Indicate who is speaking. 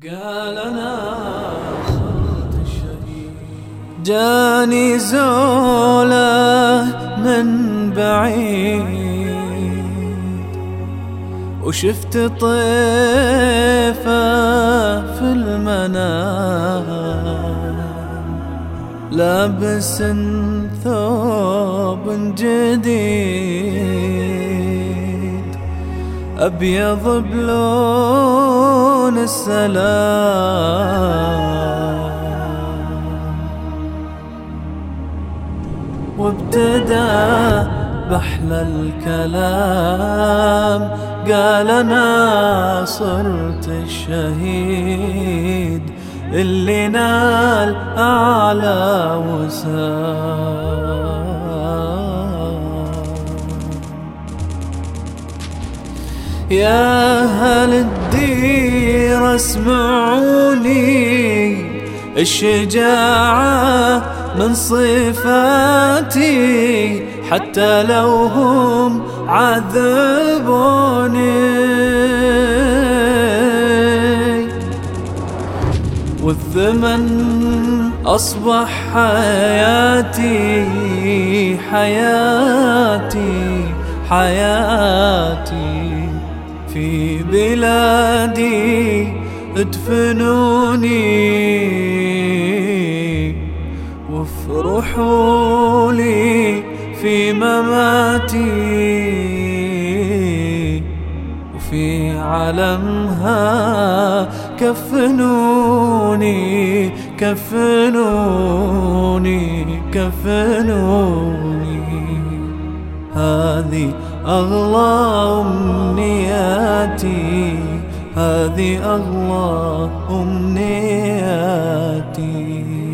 Speaker 1: قال أنا صرت الشهيد. جاني زوله من بعيد وشفت طيفه في المنام لابس ثوب جديد أبيض بلون السلام، وابتدى بأحلى الكلام قال أنا صرت الشهيد اللي نال أعلى وسام. يا أهل الدير اسمعوني، الشجاعة من صفاتي حتى لو هم عذبوني، والثمن أصبح حياتي حياتي حياتي. في بلادي ادفنوني وافرحوا لي في مماتي، وفي علمها كفنوني كفنوني كفنوني. هذه أغلى أمنياتي، هذه أغلى أمنياتي.